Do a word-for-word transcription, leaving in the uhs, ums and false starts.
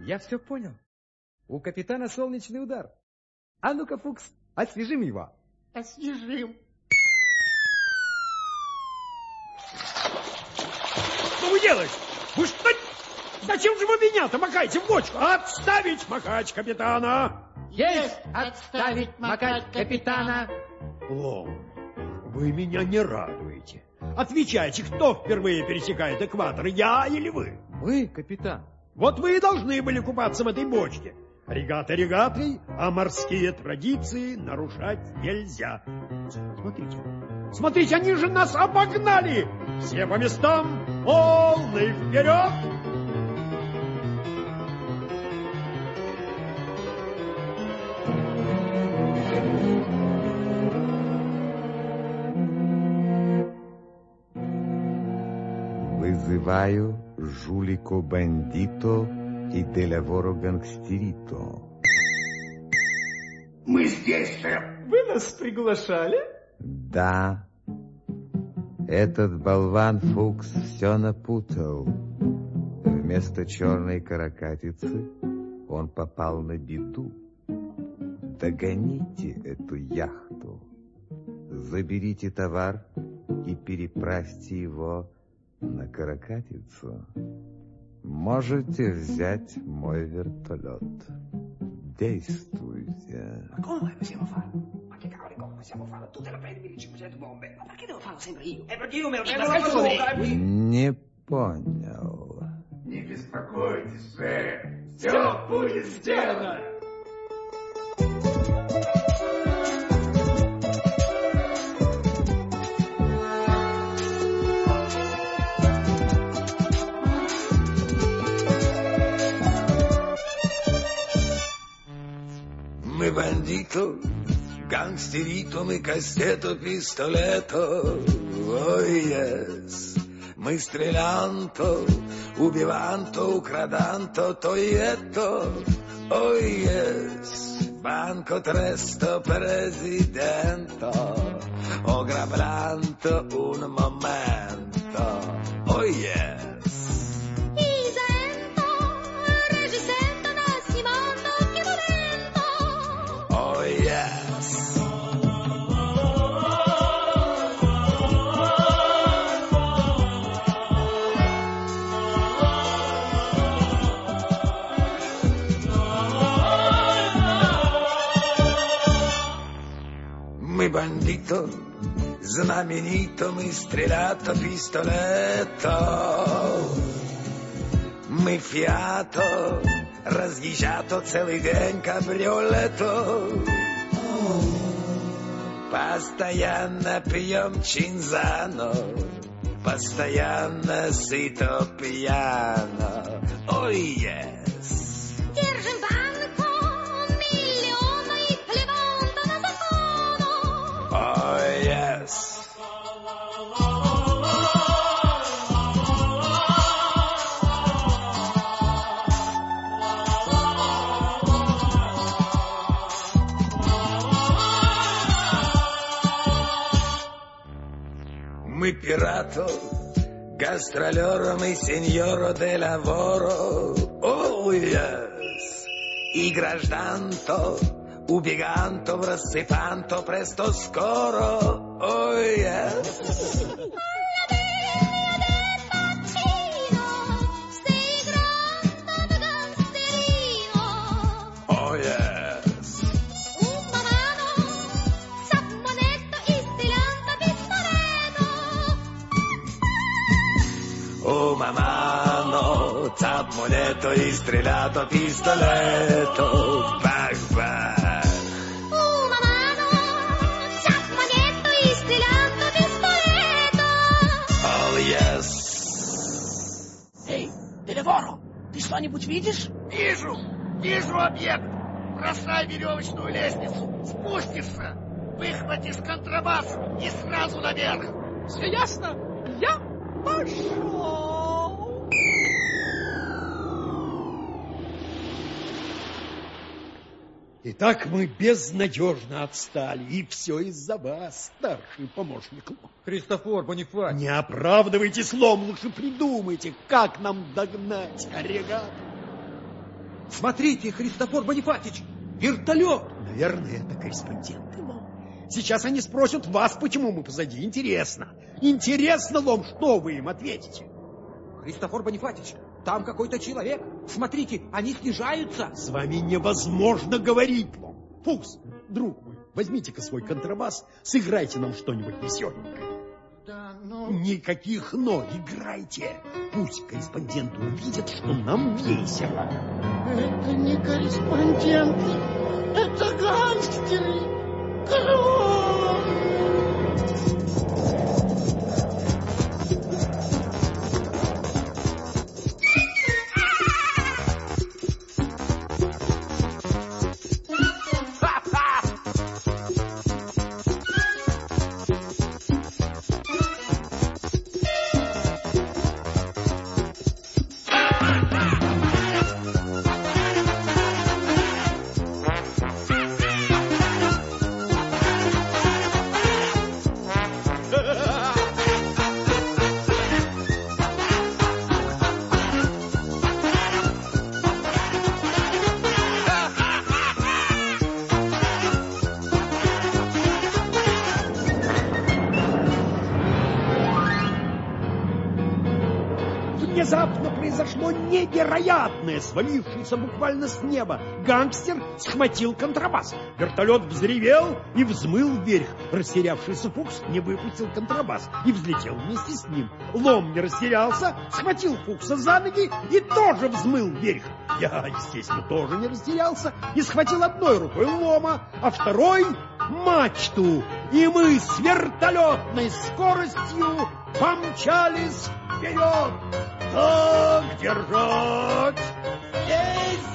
Я все понял. У капитана солнечный удар. А ну-ка, Фукс, освежим его. Освежим. Что вы делаете? Вы что? Зачем же вы меня-то макаете в бочку? Отставить макать капитана! Есть отставить макать капитана! О, вы меня не радуете. Отвечайте, кто впервые пересекает экватор, я или вы? Вы, капитан. Вот вы и должны были купаться в этой бочке. Регата регатой, а морские традиции нарушать нельзя. Смотрите, смотрите, они же нас обогнали! Все по местам, полный вперед! Вызываю жулико-бандито и делаворо-гангстерито. Мы здесь, шеф. Вы нас приглашали? Да. Этот болван Фукс все напутал. Вместо черной каракатицы он попал на беду. Догоните эту яхту. Заберите товар и переправьте его на каракатицу. Можете взять mой вертолет. Действуйте. Ma come possiamo fare? Ma che cavolo, come possiamo farlo? Tu te la prendi mille e cinquecento bombe. Ma perché devo farlo sempre io? È perché io me lo prendo la bazooka. Не понял. Не беспокойтесь, шеф. Все будет сделано. Мы бандито, гангстерито, мы кастето, пистолето, ой, yes. Мы стрелянто, убиванто, украданто, тоиетто, ой, yes. Banco tresto presidento, ogravlanto un momento, oh yes. Oh yes. Мы бандито, знаменито, мы стрелято, пистолето. Мы фиато, разъезжато целый день кабриолето. Постоянно пьем чинзано, постоянно сыто пьяно. Ой, yes. Держим банку, миллиона и плеванта на закону. Ой, yes. Мы пирато, гастролером и сеньоро де лаворо, oh yes. И гражданто, убеганто, рассыпанто, престо скоро, oh yes. Oh yes. Oh mamano, tap moneto и стреляto pistoletto, bang bang. Oh mamano, tap moneto и стреляto pistoletto. Oh yes. Эй, Делаворо, ты что-нибудь видишь? Вижу, вижу объект. Бросай веревочную лестницу, спустишься, выхватишь контрабас и сразу наверх. Все ясно? Я пошел. Итак, мы безнадежно отстали, и все из-за вас, старший помощник. Христофор Бонифаций. Не оправдывайте слом, лучше придумайте, как нам догнать регату. Смотрите, Христофор Бонифатич, вертолет. Наверное, это корреспонденты, Лом. Сейчас они спросят вас, почему мы позади. Интересно. Интересно, Лом, что вы им ответите? Христофор Бонифатич, там какой-то человек. Смотрите, они снижаются. С вами невозможно говорить, Лом. Фукс, друг мой, возьмите-ка свой контрабас, сыграйте нам что-нибудь веселенькое. Да, ну... Никаких «но», играйте. Пусть корреспонденты увидят, что нам весело. Это не корреспонденты, это гангстеры. Кровь! Внезапно произошло невероятное, свалившееся буквально с неба. Гангстер схватил контрабас. Вертолет взревел и взмыл вверх. Растерявшийся Фукс не выпустил контрабас и взлетел вместе с ним. Лом не растерялся, схватил Фукса за ноги и тоже взмыл вверх. Я, естественно, тоже не растерялся и схватил одной рукой Лома, а второй мачту. И мы с вертолетной скоростью помчались вперед. Так держать! Есть!